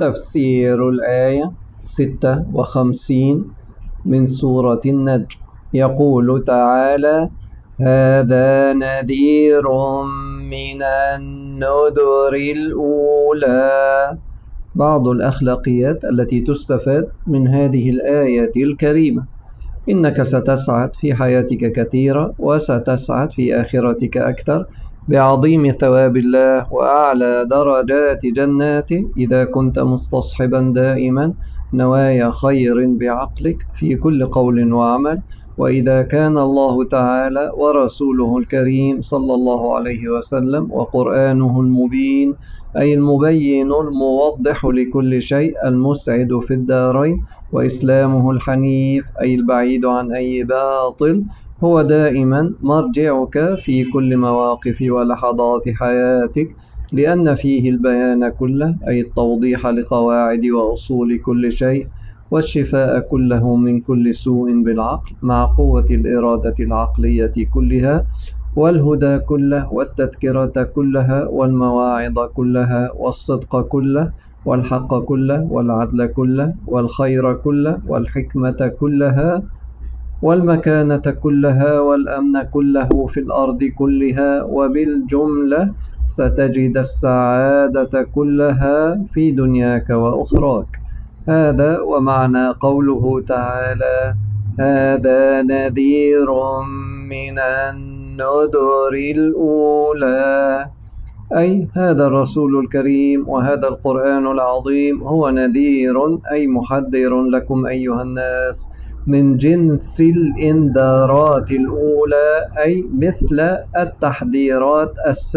تفسير الآية 56 من سورة النجم. يقول تعالى: هذا نذير من النذر الأولى. بعض الأخلاقيات التي تستفاد من هذه الآية الكريمة: إنك ستسعد في حياتك كثيرا، وستسعد في آخرتك أكثر بعظيم ثواب الله وأعلى درجات جناته إذا كنت مستصحبا دائما نوايا خير بعقلك في كل قول وعمل، وإذا كان الله تعالى ورسوله الكريم صلى الله عليه وسلم وقرآنه المبين أي المبين الموضح لكل شيء المسعد في الدارين، وإسلامه الحنيف أي البعيد عن أي باطل هو دائما مرجعك في كل مواقف ولحظات حياتك، لأن فيه البيان كله أي التوضيح لقواعد وأصول كل شيء، والشفاء كله من كل سوء بالعقل مع قوة الإرادة العقلية كلها، والهدى كله والتذكرة كلها والمواعظ كلها والصدق كله والحق كله والعدل كله والخير كله والحكمة كلها والمكانة كلها والأمن كله في الأرض كلها، وبالجملة ستجد السعادة كلها في دنياك وأخراك. هذا ومعنى قوله تعالى: هذا نذير من النذر الأولى، أي هذا الرسول الكريم وهذا القرآن العظيم هو نذير أي محذر لكم أيها الناس من جنس الإنذارات الأولى، أي مثل التحذيرات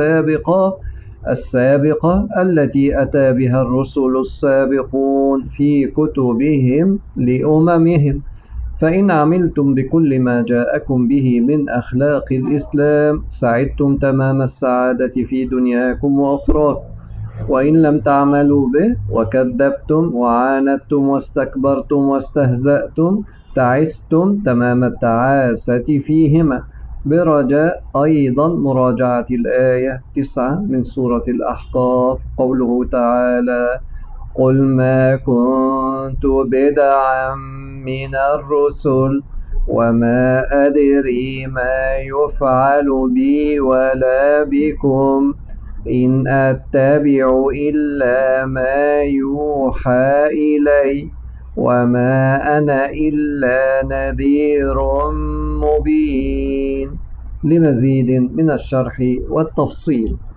السابقة التي أتى بها الرسل السابقون في كتبهم لأممهم. فإن عملتم بكل ما جاءكم به من أخلاق الإسلام سعدتم تمام السعادة في دنياكم وأخراكم، وإن لم تعملوا به وكذبتم وعاندتم واستكبرتم واستهزأتم تعستم تمام التعاسة فيهما، برجاء أيضا مراجعة الآية 9 من سورة الأحقاف. قوله تعالى: قل ما كنت بدعا من الرسل وما أدري ما يفعل بي ولا بكم إن أتبع إلا ما يوحى إلي وما أنا إلا نذير مبين. لمزيد من الشرح والتفصيل